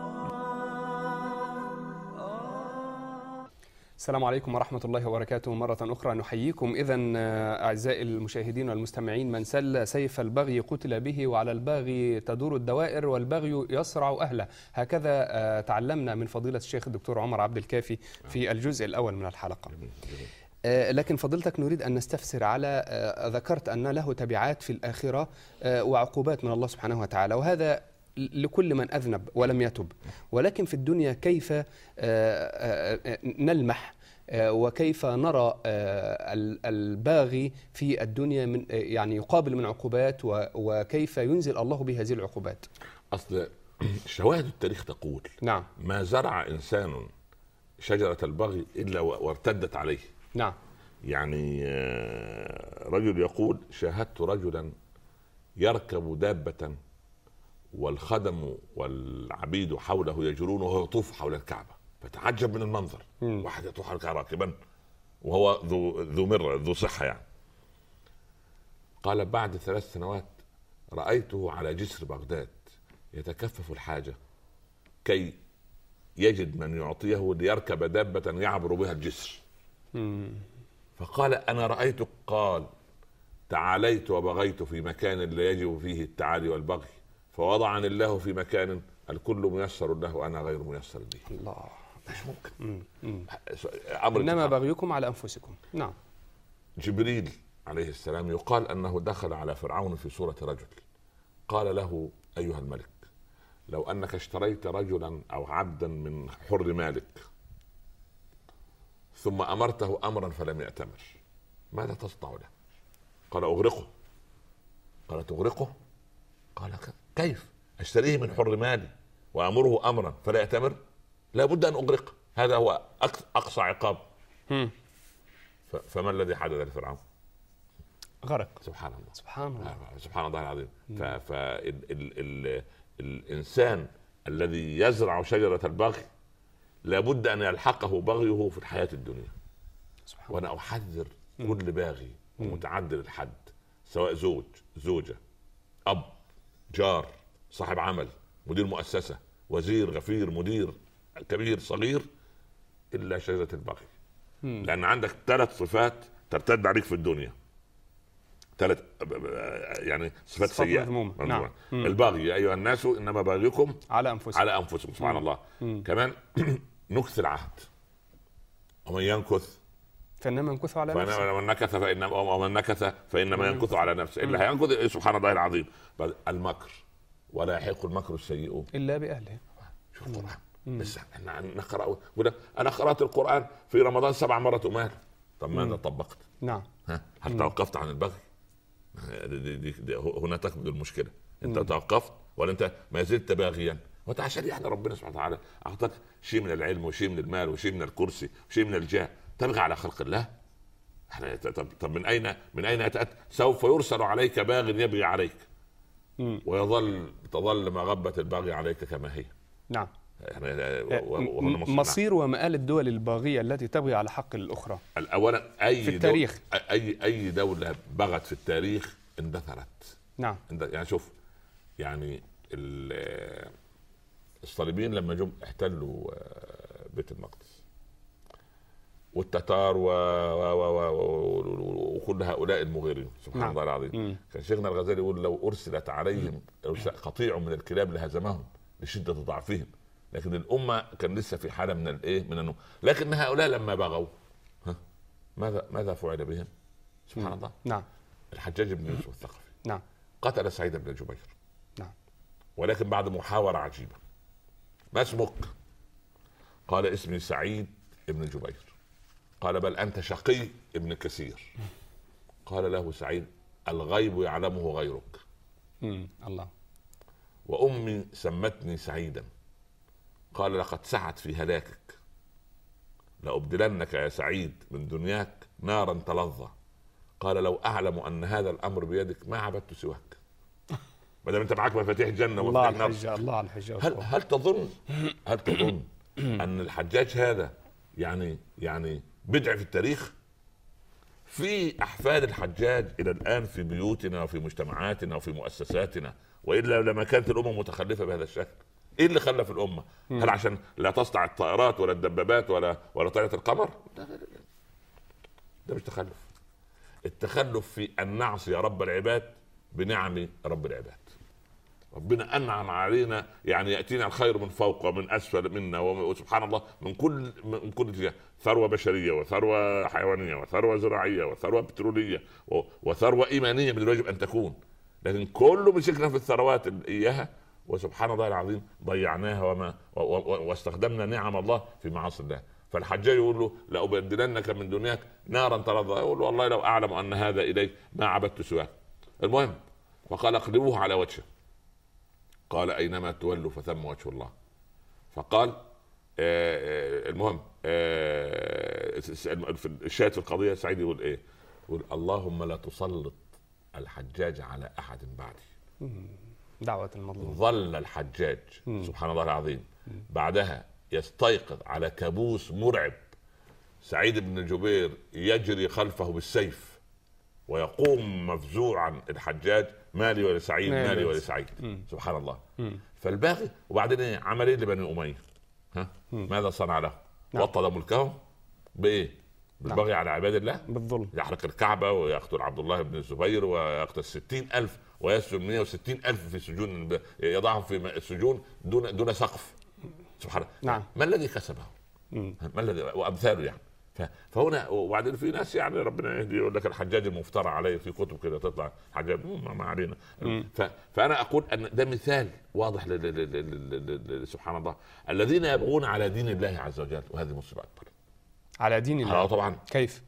السلام عليكم ورحمة الله وبركاته. مرة أخرى نحييكم. إذن أعزائي المشاهدين والمستمعين، من سل سيف البغي قتل به، وعلى الباغي تدور الدوائر، والبغي يصرع أهله. هكذا تعلمنا من فضيلة الشيخ الدكتور عمر عبد الكافي في الجزء الأول من الحلقة. لكن فضيلتك نريد أن نستفسر على، ذكرت أن له تبعات في الآخرة وعقوبات من الله سبحانه وتعالى، وهذا لكل من أذنب ولم يتب، ولكن في الدنيا كيف نلمح وكيف نرى الباغي في الدنيا من يعني يقابل من عقوبات، وكيف ينزل الله بهذه العقوبات؟ أصل شواهد التاريخ تقول: نعم، ما زرع إنسان شجرة البغي إلا وارتدت عليه. نعم. يعني رجل يقول: شاهدت رجلا يركب دابة والخدم والعبيد حوله يجرون وهو يطوف حول الكعبة، فتعجب من المنظر. مم. واحد يطوف حول الكعبة راكبا وهو ذو ذو مرة ذو صحة يعني. قال بعد ثلاث سنوات رأيته على جسر بغداد يتكفف الحاجة كي يجد من يعطيه ليركب دابة يعبر بها الجسر. فقال أنا رأيتك قال تعاليت وبغيت في مكان لا يجب فيه التعالي والبغي فوضعني الله في مكان الكل ميسر له وأنا غير ميسر لي. الله، مش ممكن. مم. مم. أمر إنما انتقام. بغيكم على أنفسكم. نعم. جبريل عليه السلام يقال أنه دخل على فرعون في صورة رجل قال له أيها الملك لو أنك اشتريت رجلا أو عبدا من حر مالك ثم أمرته أمرا فلم يأتمر ماذا تصنع له؟ قال أغرقه. قال تغرقه؟ قال كيف أشتريه من حر مالي وأمره أمرا فلا يأتمر؟ لا بد أن أغرقه، هذا هو أقصى عقاب. فما الذي حدث لفرعون؟ غرق. سبحان الله سبحان الله سبحان الله العظيم. فالإنسان الذي يزرع شجرة البغي لابد أن يلحقه بغيه في الحياة الدنيا. وأنا أحذر كل باغي ومتعدد الحد سواء زوج زوجة أب جار صاحب عمل مدير مؤسسة وزير غفير مدير كبير صغير إلا شجرة البغي. لأن عندك ثلاث صفات ترتد عليك في الدنيا، ثلاث يعني صفات سيئة. نعم. البغي يا أيها الناس إنما باغيكم على أنفسكم على أنفسكم. سبحان الله. مم. كمان نكث العهد ومن ينكث فإنما ينكث على نفسه ومن نكث فإنما ومن نكث فإنما ينكث على نفسه إلا هينكث. سبحان الله العظيم. المكر ولا يحيق المكر السيء إلا بأهله. شوف القرآن بس احنا نقرأ وده أنا قرأت القرآن في رمضان سبع مرات ومال. طب ماذا طبقت؟ نعم. ها؟ هل مم. توقفت عن البغي؟ دي دي دي هنا تكمن المشكلة. انت مم. توقفت ولا انت ما زلت باغيا؟ وانت عشان يعني ربنا سبحانه وتعالى اعطاك شيء من العلم وشيء من المال وشيء من الكرسي وشيء من الجاه تبغي على خلق الله؟ احنا طب, طب من اين من اين اتت؟ سوف يرسل عليك باغ يبغي عليك مم. ويظل تظل مغبة الباغي عليك كما هي. نعم. مصير, مصير ومآل الدول الباغية التي تبغي على حق الأخرى. أولا أي في التاريخ دول أي أي دولة بغت في التاريخ اندثرت. نعم. يعني شوف يعني الصليبيين لما جم احتلوا بيت المقدس والتتار و... و... و... وكل هؤلاء المغيرين سبحان نعم. الله العظيم. كان شيخنا الغزالي يقول لو أرسلت عليهم قطيع من الكلاب لهزمهم لشدة ضعفهم، لكن الأمة كان لسه في حالة من الإيه من النوم. لكن هؤلاء لما بغوا ها ماذا ماذا فعل بهم؟ سبحان الله. نعم. الحجاج بن يوسف الثقفي نعم قتل سعيد بن جبير. نعم. ولكن بعد محاورة عجيبة. ما اسمك؟ قال اسمي سعيد بن جبير. قال بل أنت شقي ابن كثير. قال له سعيد الغيب يعلمه غيرك. مم. الله. وأمي سمتني سعيدا. قال لقد سعت في هلاكك لأبدلنك يا سعيد من دنياك نارا تلظى. قال لو أعلم أن هذا الأمر بيدك ما عبدت سواك. ما دام أنت معك مفاتيح الجنة الله على الحجة الله على الحجة. هل هل تظن هل تظن أن الحجاج هذا يعني يعني بدع في التاريخ؟ في أحفاد الحجاج إلى الآن في بيوتنا وفي مجتمعاتنا وفي مؤسساتنا، وإلا لما كانت الأمة متخلفة بهذا الشكل. ايه اللي خلى في الامه؟ هل عشان لا تصنع الطائرات ولا الدبابات ولا ولا طائره القمر؟ لا لا لا. ده مش تخلف. التخلف في ان نعصي رب العباد بنعم رب العباد. ربنا انعم علينا يعني ياتينا الخير من فوق ومن اسفل منا وسبحان الله من كل من كل اتجاه، ثروه بشريه وثروه حيوانيه وثروه زراعيه وثروه بتروليه وثروه ايمانيه من الواجب ان تكون، لكن كله مسكنا في الثروات اياها وسبحان الله العظيم ضيعناها وما واستخدمنا نعم الله في معاصي الله. فالحجاج يقول له لأبدلنك من دنياك نارا تلظى. يقول له والله لو أعلم أن هذا إليك ما عبدت سواك. المهم فقال اقلبوه على وجهه. قال أينما تولوا فثم وجه الله. فقال آه المهم آه في الشاهد في القضية سعيد يقول إيه؟ يقول اللهم لا تسلط الحجاج على أحد بعدي. دعوة المظلوم. ظل الحجاج مم. سبحان الله العظيم مم. بعدها يستيقظ على كابوس مرعب سعيد بن جبير يجري خلفه بالسيف ويقوم مفزوعا الحجاج مالي ولسعيد مالي ولسعيد. سبحان الله. مم. فالباغي وبعدين ايه عمل ايه لبني اميه؟ ها مم. ماذا صنع له؟ نعم. وطد ملكهم بايه؟ بالبغي نعم. على عباد الله، بالظلم، يحرق الكعبه ويقتل عبد الله بن الزبير ويقتل ستين ألف ويسجن مئة وستين ألف في سجون، يضعهم في السجون دون دون سقف. سبحان الله. نعم. ما الذي كسبه؟ مم. ما الذي وامثاله يعني. فهنا وبعدين في ناس يعني ربنا يهدي يقول لك الحجاج المفترى عليه في كتب كده تطلع حجاج ما علينا. فانا اقول ان ده مثال واضح ل ل ل سبحان الله الذين يبغون على دين الله عز وجل، وهذه مصيبه اكبر. على دين الله طبعا. كيف؟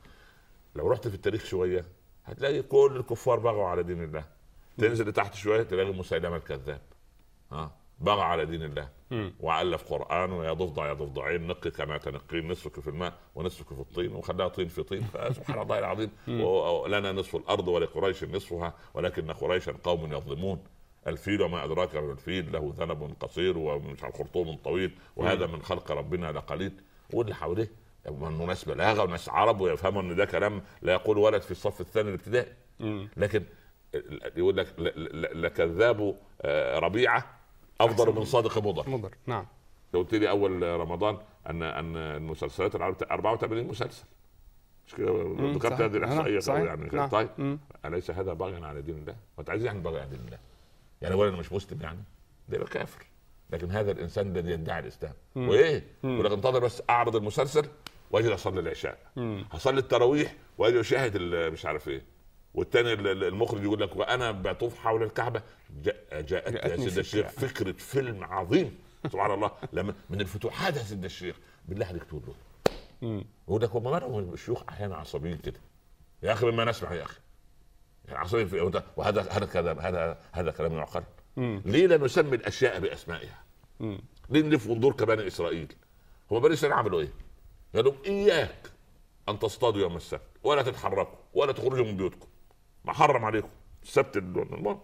لو رحت في التاريخ شويه هتلاقي كل الكفار بغوا على دين الله. تنزل لتحت شويه تلاقي مسيلمه الكذاب ها بغى على دين الله م. وألف قرآن ويا ضفدع يا ضفدعين نقي كما تنقين نصفك في الماء ونصفك في الطين وخلاها طين في طين. فسبحان الله العظيم. ولنا نصف الأرض ولقريش نصفها ولكن قريشا قوم يظلمون. الفيل وما أدراك ما الفيل له ذنب قصير ومش على خرطوم طويل وهذا من خلق ربنا لقليل. واللي حواليه انه ناس بلاغه وناس عرب ويفهموا ان ده كلام لا يقول ولد في الصف الثاني الابتدائي. لكن يقول لك لكذاب ربيعه افضل من صادق مضر. مضر نعم. لو قلت لي اول رمضان ان ان المسلسلات أربعة وثمانين مسلسل مش كده ذكرت هذه الاحصائيه يعني نعم. طيب مم. اليس هذا بغي على دين الله؟ وانت عايز يعني بغي على دين الله يعني ولا مش مسلم يعني ده يبقى كافر. لكن هذا الانسان الذي يدعي الاسلام وايه يقول لك انتظر بس اعرض المسلسل واجي اصلي العشاء هصلي التراويح واجي اشاهد مش عارف ايه. والتاني المخرج يقول لك وانا بطوف حول الكعبه جاءتني يا سيد الشيخ فكره فيلم عظيم. سبحان الله لما من الفتوحات يا سيد الشيخ بالله عليك تقول له يقول لك وما مالهم الشيوخ احيانا عصبيين كده يا اخي مما نسمع يا اخي يعني عصبي في وهذا هذا كذا هذا هذا كلام يعقل. ليه لا نسمي الاشياء باسمائها؟ مم. ليه نلف وندور كبني اسرائيل؟ هم بني اسرائيل عملوا ايه؟ قالوا اياك ان تصطادوا يوم السبت ولا تتحركوا ولا تخرجوا من بيوتكم ما حرم عليكم السبت الله.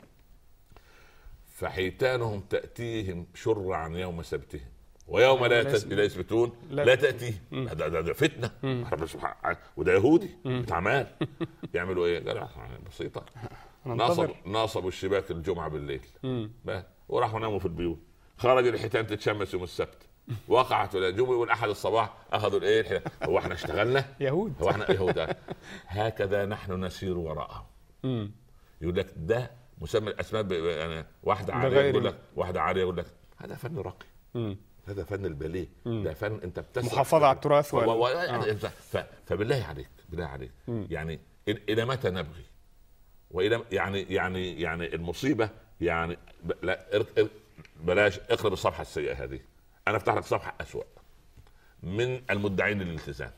فحيتانهم تاتيهم شرعا يوم سبتهم ويوم لا لا يثبتون لا, لا تاتيهم. هذا فتنه وده يهودي بتاع مال. يعملوا ايه؟ قالوا بسيطه ناصب ناصبوا الشباك الجمعه بالليل وراحوا ناموا في البيوت. خرج الحيتان تتشمس يوم السبت وقعت الجمعه والاحد الصباح اخذوا الايه هو احنا اشتغلنا يهود هو احنا يهود هكذا نحن نسير وراءهم. يقول لك ده مسمى الاسماء يعني واحده عاليه يقول لك واحده عاليه يقول لك هذا فن راقي هذا فن الباليه ده فن انت بتسمع محافظه على التراث و... و... آه. ف... فبالله عليك بالله عليك مم. يعني الى متى نبغي والى يعني يعني يعني المصيبه يعني ب... لا بلاش اقرب الصفحه السيئه هذه. انا افتح لك صفحه اسوأ من المدعين للالتزام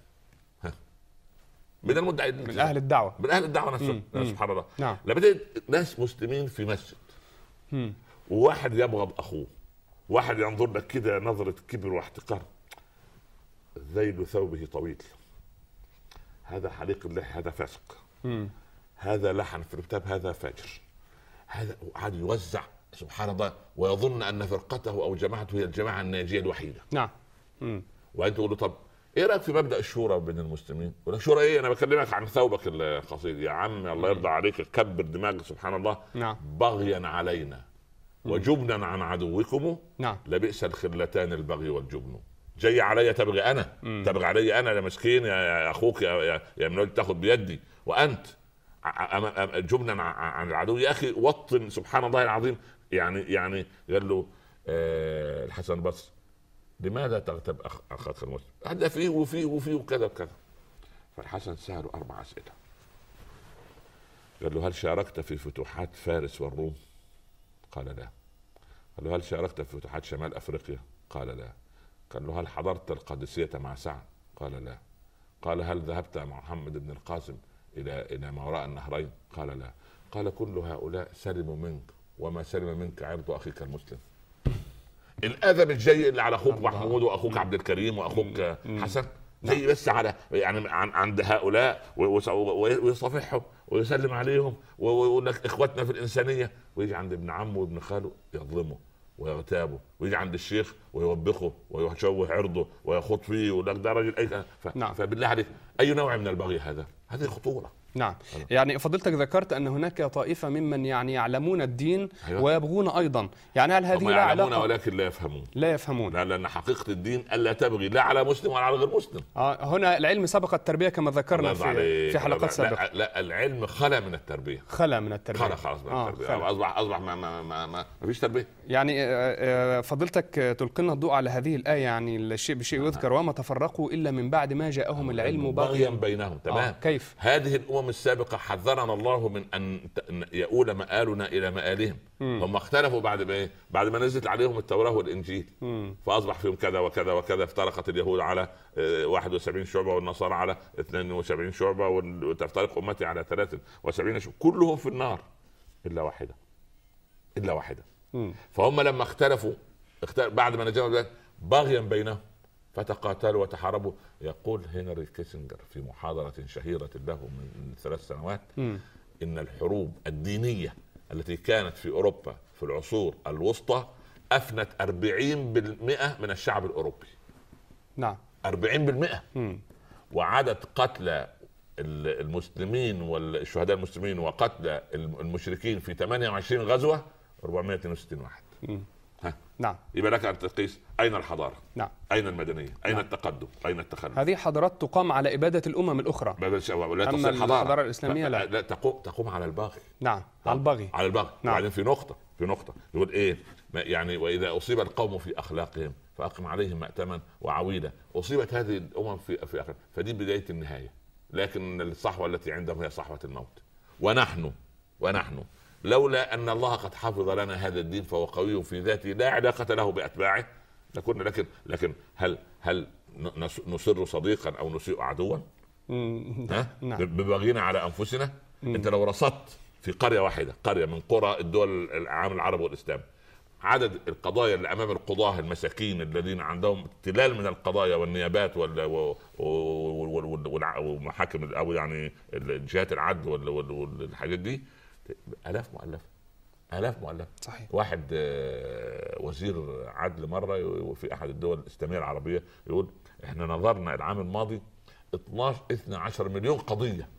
من المدعين للالتزام. من اهل الدعوه من اهل الدعوه نفسهم. سبحان الله. نعم. لما تجد ناس مسلمين في مسجد مم. وواحد يبغض اخوه واحد ينظر لك كده نظره كبر واحتقار ذيل ثوبه طويل هذا حليق اللحيه هذا فاسق مم. هذا لحن في الكتاب هذا فاجر هذا قاعد يوزع سبحان الله ويظن ان فرقته او جماعته هي الجماعه الناجيه الوحيده. نعم. وانت تقول له طب ايه رايك في مبدا الشورى بين المسلمين؟ يقول لك شورى ايه؟ انا بكلمك عن ثوبك القصير يا عم الله يرضى عليك كبر دماغك سبحان الله. نعم. بغيا علينا وجبنا عن عدوكم. نعم. لبئس الخلتان البغي والجبن. جاي علي تبغي انا مم. تبغي علي انا يا مسكين يا اخوك يا يا, يا من تاخذ بيدي وانت جبنا عن العدو يا اخي وطن سبحان الله العظيم. يعني يعني قال له آه الحسن البصري لماذا تغتاب أخ اخاك المسلم؟ هذا فيه وفيه وفيه وكذا وكذا. فالحسن سأله اربع اسئله. قال له هل شاركت في فتوحات فارس والروم؟ قال لا. قال له هل شاركت في فتوحات شمال افريقيا؟ قال لا. قال له هل حضرت القادسيه مع سعد؟ قال لا. قال هل ذهبت مع محمد بن القاسم الى الى ما وراء النهرين؟ قال لا. قال كل هؤلاء سلموا منك وما سلم منك عرض اخيك المسلم. الاذى الجيء اللي على اخوك محمود واخوك عبد الكريم واخوك حسن زي بس على يعني عند هؤلاء ويصافحهم ويسلم عليهم ويقول لك اخوتنا في الانسانيه ويجي عند ابن عمه وابن خاله يظلمه ويغتابه ويجي عند الشيخ ويوبخه ويشوه عرضه ويخوض فيه ويقول لك ده راجل اي ف... نعم. فبالله عليك اي نوع من البغي هذا؟ هذه خطوره. نعم. يعني فضلتك ذكرت أن هناك طائفة ممن يعني يعلمون الدين أيوة. ويبغون أيضا، يعني هل هذه لا علاقة؟ ولكن لا يفهمون لا يفهمون لا لأن حقيقة الدين ألا تبغي لا على مسلم ولا على غير مسلم. آه هنا العلم سبق التربية كما ذكرنا في في حلقات سابقة. لا, لا العلم خلا من التربية. خلا من التربية. خلا خلاص من آه التربية خلا. أصبح أصبح ما ما ما ما, ما فيش تربية. يعني فضلتك تلقينا الضوء على هذه الآية، يعني الشيء بشيء يذكر وما تفرقوا إلا من بعد ما جاءهم العلم بغيا بينهم. تمام. آه كيف؟ هذه الأمم السابقة حذرنا الله من أن يؤول مآلنا إلى مآلهم. مم. هم اختلفوا بعد ما إيه؟ بعد ما نزلت عليهم التوراة والإنجيل. مم. فأصبح فيهم كذا وكذا وكذا. افترقت اليهود على واحد وسبعين شعبة والنصارى على اثنين وسبعين شعبة وتفترق أمتي على ثلاثة وسبعين شعبة، كلهم في النار إلا واحدة إلا واحدة. مم. فهم لما اختلفوا اختلف بعد ما نجموا بغيا بينهم فتقاتلوا وتحاربوا. يقول هنري كيسنجر في محاضرة شهيرة له من ثلاث سنوات م. إن الحروب الدينية التي كانت في أوروبا في العصور الوسطى أفنت أربعين بالمئة من الشعب الأوروبي. نعم. أربعين بالمئة. م. وعدد قتلى المسلمين والشهداء المسلمين وقتلى المشركين في ثمانية وعشرين غزوة أربعمائة واثنين وستين واحد. م. ها. نعم. يبقى لك أن تقيس أين الحضارة؟ نعم. أين المدنية؟ أين نعم. التقدم؟ أين التخلف؟ هذه حضارات تقام على إبادة الأمم الأخرى. لا أما الحضارة الإسلامية لا. لا تقوم تقوم على الباغي. نعم. على البغي. على البغي. نعم. وبعدين في نقطة في نقطة يقول إيه؟ يعني وإذا أصيب القوم في أخلاقهم فأقم عليهم مأتما وعويلا. أصيبت هذه الأمم في في أخلاق، فدي بداية النهاية. لكن الصحوة التي عندهم هي صحوة الموت. ونحن ونحن لولا أن الله قد حفظ لنا هذا الدين فهو قوي في ذاته لا علاقة له بأتباعه لكن لكن لكن هل هل نصر صديقا أو نسيء عدوا؟ ببغينا على أنفسنا. مم. أنت لو رصدت في قرية واحدة قرية من قرى الدول العالم العربي والإسلام عدد القضايا اللي أمام القضاة المساكين الذين عندهم تلال من القضايا والنيابات والمحاكم أو يعني الجهات العدل والحاجات دي آلاف مؤلفة آلاف مؤلفة. صحيح. واحد وزير عدل مرة في أحد الدول الإسلامية العربية يقول إحنا نظرنا العام الماضي اثني عشر مليون قضية.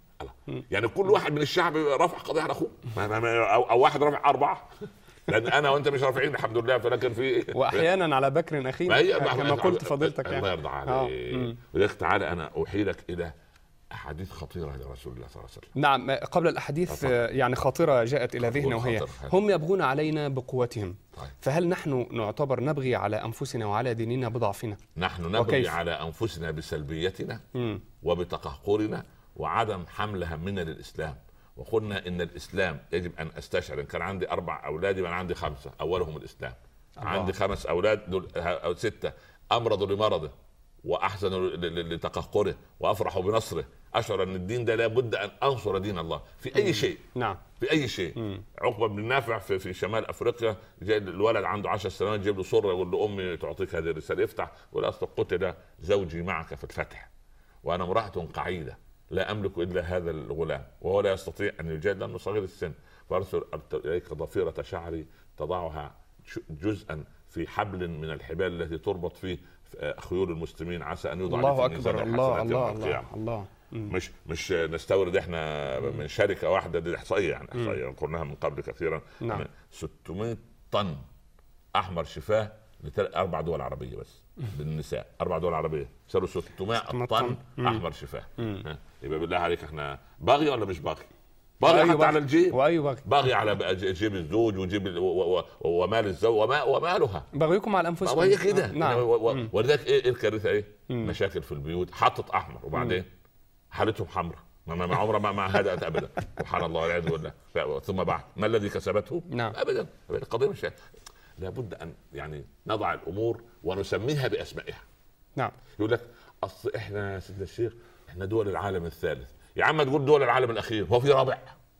يعني كل واحد من الشعب رفع قضية على أخوه أو, أو واحد رفع أربعة لأن أنا وأنت مش رافعين الحمد لله. فلكن في وأحيانا على بكر أخينا كما قلت فضيلتك يعني. الله يرضى عليك. ولذلك تعالى أنا أحيلك إلى أحاديث خطيرة لرسول الله صلى الله عليه وسلم. نعم. قبل الأحاديث يعني خطيرة جاءت إلى ذهننا وهي هم يبغون علينا بقوتهم. طيب. فهل نحن نعتبر نبغي على أنفسنا وعلى ديننا بضعفنا؟ نحن نبغي وكيف؟ على أنفسنا بسلبيتنا م. وبتقهقرنا وعدم حمل همنا للإسلام. وقلنا إن الإسلام يجب أن أستشعر. إن كان عندي أربع أولاد يبقى عندي خمسة أولهم الإسلام. الله. عندي خمس أولاد دول أو ستة أمرضوا لمرضه وأحزنوا لتقهقره وأفرحوا بنصره. أشعر أن الدين ده لابد أن أنصر دين الله في أي شيء. نعم. في أي شيء. عقبة بن نافع في, في شمال أفريقيا جاء الولد عنده عشر سنوات جيب له صورة يقول له أمي تعطيك هذه الرسالة افتح ولا أصل قتل زوجي معك في الفتح وأنا امرأة قعيدة لا أملك إلا هذا الغلام وهو لا يستطيع أن يجاهد لأنه صغير السن فأرسل إليك ضفيرة شعري تضعها جزءا في حبل من الحبال التي تربط فيه خيول المسلمين عسى أن يوضع الله أكبر. الله الله الله, الله. مش مش نستورد احنا من شركه واحده. دي احصائيه يعني احصائيه قلناها من قبل كثيرا. نعم. ستمائة طن احمر شفاه لاربع دول عربيه بس للنساء. اربع دول عربيه صاروا ستمائة طن احمر شفاه. يبقى بالله عليك احنا باغي ولا مش باغي؟ باغي حتى باغي على الجيب. واي باغي باغي على جيب الزوج وجيب ومال الزوج وما ومالها. باغيكم على انفسكم. وهي كده. نعم. ولذلك ايه الكارثه ايه؟ مم. مشاكل في البيوت حطت احمر وبعدين حالتهم حمراء ما ما عمره ما ما هدأت ابدا. سبحان الله والعياذ بالله. ثم بعد ما الذي كسبته؟ نعم. ابدا. القضيه مش لابد ان يعني نضع الامور ونسميها باسمائها. نعم. يقول لك اصل احنا سيدنا الشيخ احنا دول العالم الثالث. يا عم تقول دول العالم الاخير هو في رابع؟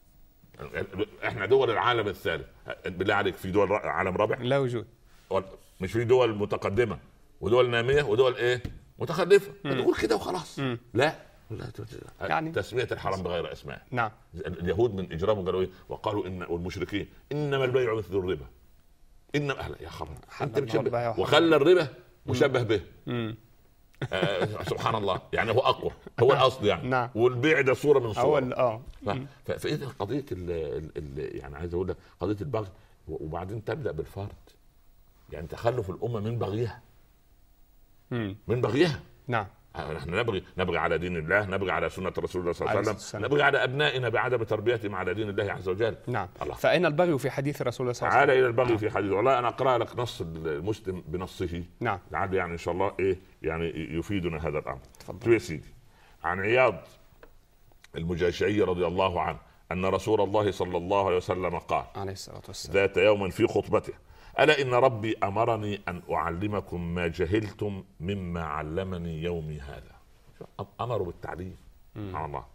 احنا دول العالم الثالث. بالله عليك في دول عالم رابع؟ لا وجود. مش في دول متقدمه ودول ناميه ودول ايه متخلفه. تقول كده وخلاص. م. لا يعني تسمية الحرام بغير اسماء. نعم. اليهود من اجرامهم قالوا ايه؟ وقالوا ان والمشركين انما البيع مثل الربا. ان اهلا يا خبر حد انت بتشبه النهاردة وخلى الربا مشبه به. مم. آه سبحان الله، يعني هو اقوى، هو الاصل يعني. نعم. والبيع ده صوره من صور. اول اه ف- فاذا قضيه ال ال يعني عايز اقول لك قضيه البغي، وبعدين تبدا بالفرد، يعني تخلف الامه من بغيها، مم. من بغيها. نعم. نحن نبغي نبغي على دين الله، نبغي على سنه رسول الله صلى الله عليه عليه وسلم، السلام. نبغي على ابنائنا بعدم تربيتهم على دين الله عز وجل. نعم. الله. فأين البغي في حديث رسول الله صلى الله عليه تعالى وسلم؟ الى البغي في حديث، والله انا اقرا لك نص المسلم بنصه، نعم. لعل يعني ان شاء الله ايه يعني يفيدنا هذا الامر. تفضل يا سيدي، عن عياض المجاشعي رضي الله عنه ان رسول الله صلى الله عليه وسلم قال عليه الصلاة والسلام ذات يوم في خطبته: ألا إن ربي أمرني أن أعلمكم ما جهلتم مما علمني يومي هذا. أمروا بالتعليم. سبحان الله.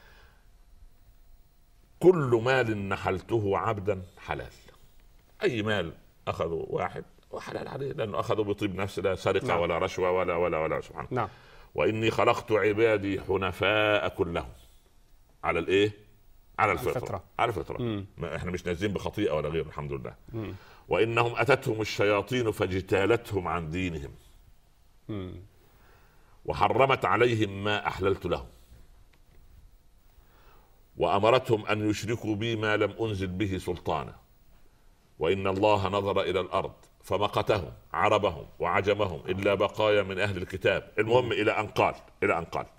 كل مال نحلته عبدا حلال، أي مال أخذه واحد وحلال عليه، لأنه أخذه بطيب نفس، لا سرقة نعم. ولا رشوة ولا ولا ولا سبحان الله. نعم. وإني خلقت عبادي حنفاء كلهم على الإيه؟ على الفطرة. الفطرة. على الفطرة. مم. ما إحنا مش نازلين بخطيئة ولا غير، الحمد لله. مم. وإنهم أتتهم الشياطين فاجتالتهم عن دينهم مم. وحرمت عليهم ما أحللت لهم، وأمرتهم أن يشركوا بي ما لم أنزل به سلطانا، وإن الله نظر إلى الأرض فمقتهم عربهم وعجمهم إلا بقايا من أهل الكتاب. المهم إلى أن قال إلى أن قال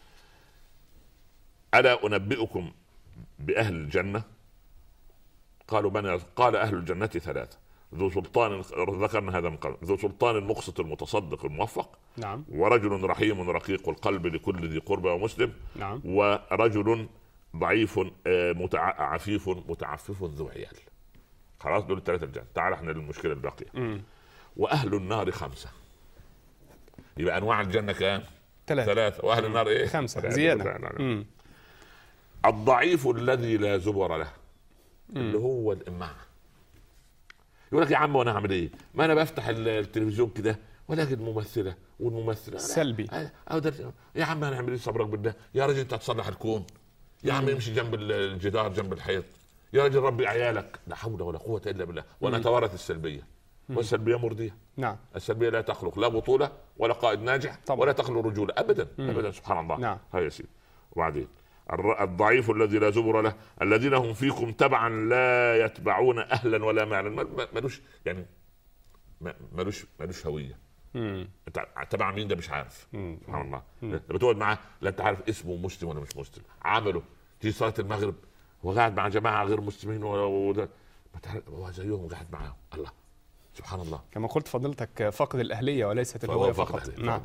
ألا أنبئكم بأهل الجنة؟ قالوا من؟ قال أهل الجنة ثلاثة: ذو سلطان، ذكرنا هذا من قبل، ذو سلطان مقسط المتصدق الموفق، نعم. ورجل رحيم رقيق القلب لكل ذي قربى ومسلم، نعم. ورجل ضعيف متع... عفيف متعفف ذو عيال. خلاص، دول الثلاثة الجنة. تعال احنا للمشكلة الباقية. مم. وأهل النار خمسة. يبقى أنواع الجنة كام؟ ثلاثة. ثلاثة. وأهل النار إيه؟ خمسة زيادة. لا لا لا. مم. الضعيف الذي لا زبر له، اللي هو الإماعة. يقول لك يا عم وانا اعمل ايه؟ ما انا بفتح التلفزيون كده ولكن ممثله والممثله سلبي. أو ده يا عم انا اعمل ايه؟ صبرك بالله يا راجل، انت هتصلح الكون يا عم، امشي جنب الجدار جنب الحيط يا راجل، ربي عيالك. لا حول ولا قوه الا بالله. ونتوارث السلبيه، والسلبيه مرضيه. نعم. السلبيه لا تخلق لا بطوله ولا قائد ناجح طبعا. ولا تخلق رجوله ابدا. مم. ابدا سبحان الله. نعم. هيا سيدي. وبعدين الضعيف الذي لا زبر له، الذين هم فيكم تبعا لا يتبعون اهلا ولا مالا. ملوش يعني ملوش ملوش هويه. تبع مين ده مش عارف. سبحان الله. بتقعد معاه لا انت عارف اسمه مسلم ولا مش مسلم، عمله تيجي صلاه المغرب هو قاعد مع جماعه غير مسلمين وده هو زيهم قاعد معاهم. الله سبحان الله. كما قلت فضيلتك فقد الاهليه وليست الهويه فقط. نعم.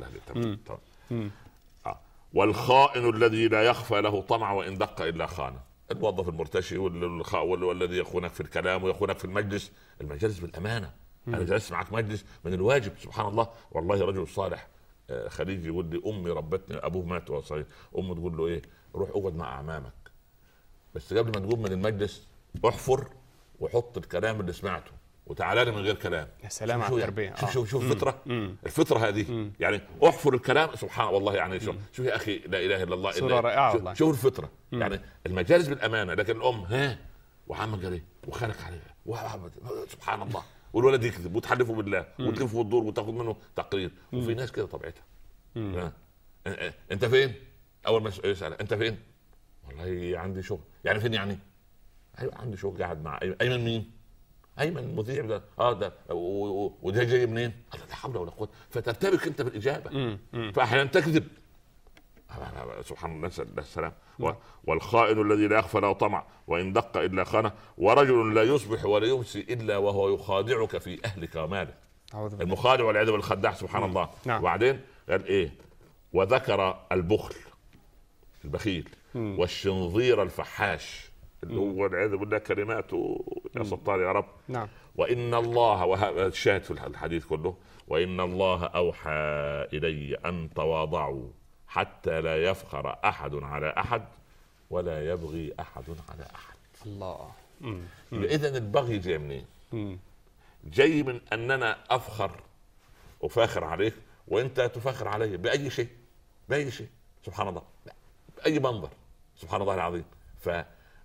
والخائن الذي لا يخفى له طمع وان دق الا خانه. الموظف المرتشي والذي يخونك في الكلام ويخونك في المجلس. المجلس بالامانه. مم. انا جلست معك مجلس من الواجب. سبحان الله. والله رجل صالح خليجي يقول لي امي ربتني، ابوه مات وهو صغير، امه تقول له ايه؟ روح اقعد مع اعمامك بس قبل ما تقوم من المجلس احفر وحط الكلام اللي سمعته وتعالى لي من غير كلام. يا سلام على التربيه. شوف شوف شوف الفطره. الفطره هذه مم. يعني احفر الكلام. سبحان الله. يعني شوف شوف يا اخي، لا اله الا الله. صورة رائعة والله. شوف الفطره. مم. يعني المجالس بالامانه، لكن الام ها وعمك عليه وخانك عليه سبحان الله، والولد يكذب وتحلفوا بالله وتلف وتدور وتاخذ منه تقرير. مم. وفي ناس كده طبيعتها. انت فين؟ اول ما يسال انت فين؟ والله عندي شغل. يعني فين يعني؟ ايوه عندي شغل، قاعد مع ايمن. مين؟ ايمن المذيع ده. اه ده وده جاي منين؟ لا حول ولا قوه. فترتبك انت بالاجابه. فاحيانا تكذب. سبحان الله. نسال الله السلام. والخائن الذي لا يخفى له طمع وان دق الا خانه، ورجل لا يصبح ولا يمسي الا وهو يخادعك في اهلك ومالك. المخادع والعياذ بالخداع. سبحان مم. الله. نعم. وبعدين قال ايه؟ وذكر البخل البخيل مم. والشنظير الفحاش اللي هو والعياذ بالله كلماته يا ستار يا رب. نعم. وان الله، وهذا الشاهد في الحديث كله، وان الله اوحى الي ان تواضعوا حتى لا يفخر احد على احد ولا يبغي احد على احد. الله. اذا البغي جاي منين؟ جاي من اننا افخر افاخر عليك وانت تفاخر علي باي شيء، باي شيء. سبحان الله. باي منظر. سبحان الله العظيم. ف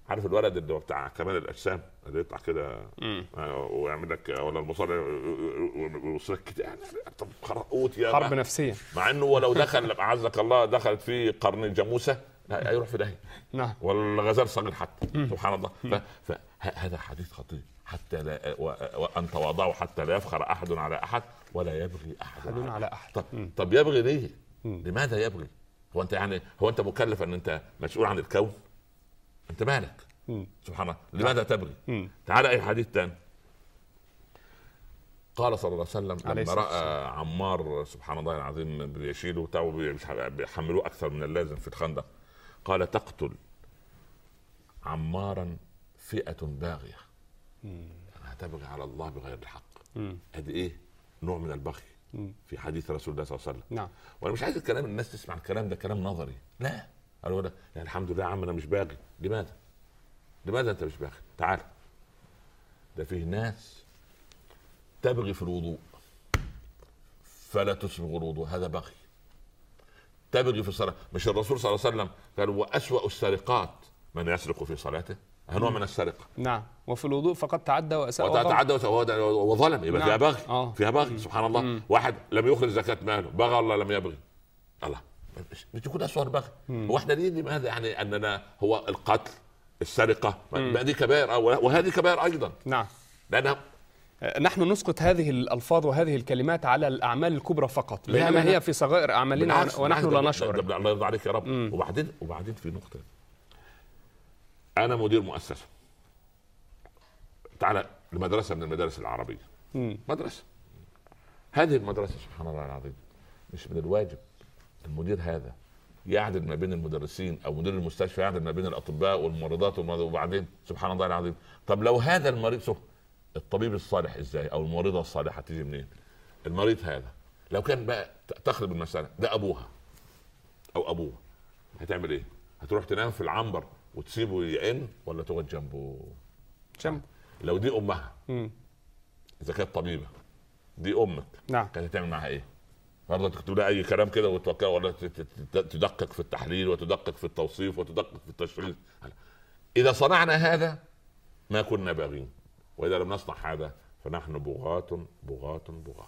عارف الولد اللي هو بتاع كمال الاجسام اللي يطلع كده ويعمل لك ولا المصارع ويوصلك كده يعني طب خرقوت يا حرب نفسيه، مع انه ولو دخل اعزك الله دخلت في قرن الجاموسه لا هيروح في داهيه. نعم. ولا غزال صغير حتى سبحان الله. فهذا حديث خطير حتى لا وان تواضعوا حتى لا يفخر احد على احد ولا يبغي احد على, على احد. طب, طب يبغي ليه؟ لماذا يبغي؟ هو انت يعني هو انت مكلف ان انت مسؤول عن الكون؟ انت مالك؟ مم. سبحان الله. لماذا تبغي؟ مم. تعال اي حديث ثاني. قال صلى الله عليه وسلم لما راى عمار سبحان الله العظيم بيشيلوا بيحملوه اكثر من اللازم في الخندق، قال تقتل عمارا فئه باغيه هتبغي على الله بغير الحق. ادي ايه؟ نوع من البغي في حديث رسول الله صلى الله عليه وسلم. نعم. وانا مش عايز الكلام الناس تسمع الكلام ده كلام نظري، لا قالوا ده يعني الحمد لله يا عم انا مش باغي. لماذا؟ لماذا انت مش باغي؟ تعال، ده فيه ناس تبغي في الوضوء فلا تسبغ الوضوء، هذا بغي. تبغي في الصلاه، مش الرسول صلى الله عليه وسلم قال واسوأ السرقات من يسرق في صلاته؟ نوع من السرقه. نعم. وفي الوضوء فقد تعدى واساء وتعدى وظلم، يبقى نعم. فيها بغي. آه. فيها بغي سبحان الله. مم. واحد لم يخرج زكاه ماله بغى الله لم يبغي الله، مش تكون اسوار بغي. هو احنا ليه لماذا يعني اننا هو القتل السرقه ما دي كبائر وهذه كبائر ايضا. نعم. لانها نحن نسقط هذه الألفاظ وهذه الكلمات على الأعمال الكبرى فقط، بينما هي في صغائر أعمالنا ونحن لا نشعر. الله يرضى عليك يا رب. مم. وبعدين وبعدين في نقطة، أنا مدير مؤسسة، تعال لمدرسة من المدارس العربية. مم. مدرسة، هذه المدرسة سبحان الله العظيم مش من الواجب المدير هذا يعدل ما بين المدرسين او مدير المستشفى يعدل ما بين الاطباء والممرضات، وبعدين سبحان الله العظيم طب لو هذا المريض شوف الطبيب الصالح ازاي او الممرضه الصالحه تيجي منين؟ المريض هذا لو كان بقى تخرب المساله ده ابوها او ابوه هتعمل ايه؟ هتروح تنام في العنبر وتسيبه يئن ولا تقعد جنبه؟ جنبه. لو دي امها مم. اذا كانت طبيبه دي امك نعم كانت هتعمل معها ايه؟ برضه تكتب لها اي كلام كده وتوكل ولا تدقق في التحليل وتدقق في التوصيف وتدقق في التشخيص. اذا صنعنا هذا ما كنا باغين، واذا لم نصنع هذا فنحن بغاة بغاة بغاة.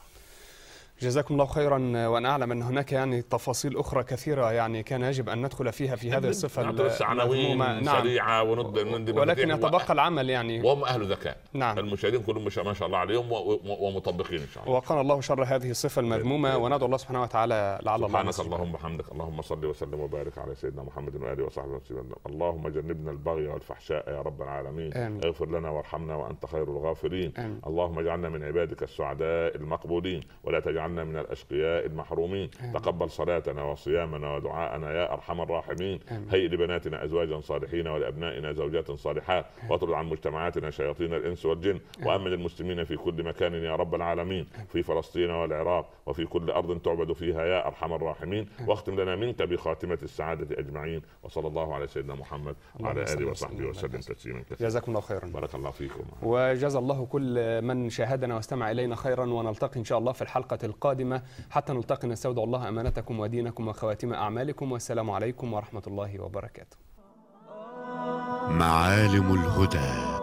جزاكم الله خيرا. وانا اعلم ان هناك يعني تفاصيل اخرى كثيره يعني كان يجب ان ندخل فيها في هذه الصفه المذمومه. نعم. سريعه وند ولكن يتبقى العمل يعني وهم اهل ذكاء. نعم. المشاهدين كلهم ما شاء الله عليهم ومطبقين ان شاء الله. وقنا الله شر هذه الصفه المذمومه وندعو الله سبحانه وتعالى لعل الله. سبحانك اللهم وبحمدك اللهم صل وسلم وبارك على سيدنا محمد واله وصحبه وسلم. اللهم جنبنا البغي والفحشاء يا رب العالمين. آمين. اغفر لنا وارحمنا وانت خير الغافرين. آمين. اللهم اجعلنا من عبادك السعداء المقبولين ولا تجعلنا من الاشقياء المحرومين. آمين. تقبل صلاتنا وصيامنا ودعاءنا يا ارحم الراحمين. هيئ لبناتنا ازواجا صالحين ولابنائنا زوجات صالحات واطرد عن مجتمعاتنا شياطين الانس والجن. آمين. وامن المسلمين في كل مكان يا رب العالمين. آمين. في فلسطين والعراق وفي كل ارض تعبد فيها يا ارحم الراحمين. آمين. واختم لنا منك بخاتمه السعاده اجمعين وصلى الله على سيدنا محمد وعلى اله وصحبه وسلم تسليما كثيرا. جزاكم الله خيرا. بارك الله فيكم وجزا الله كل من شاهدنا واستمع الينا خيرا، ونلتقي ان شاء الله في الحلقه القادمه حتى نلتقي. نستودع الله امانتكم ودينكم وخواتيم اعمالكم، والسلام عليكم ورحمه الله وبركاته. معالم الهدى.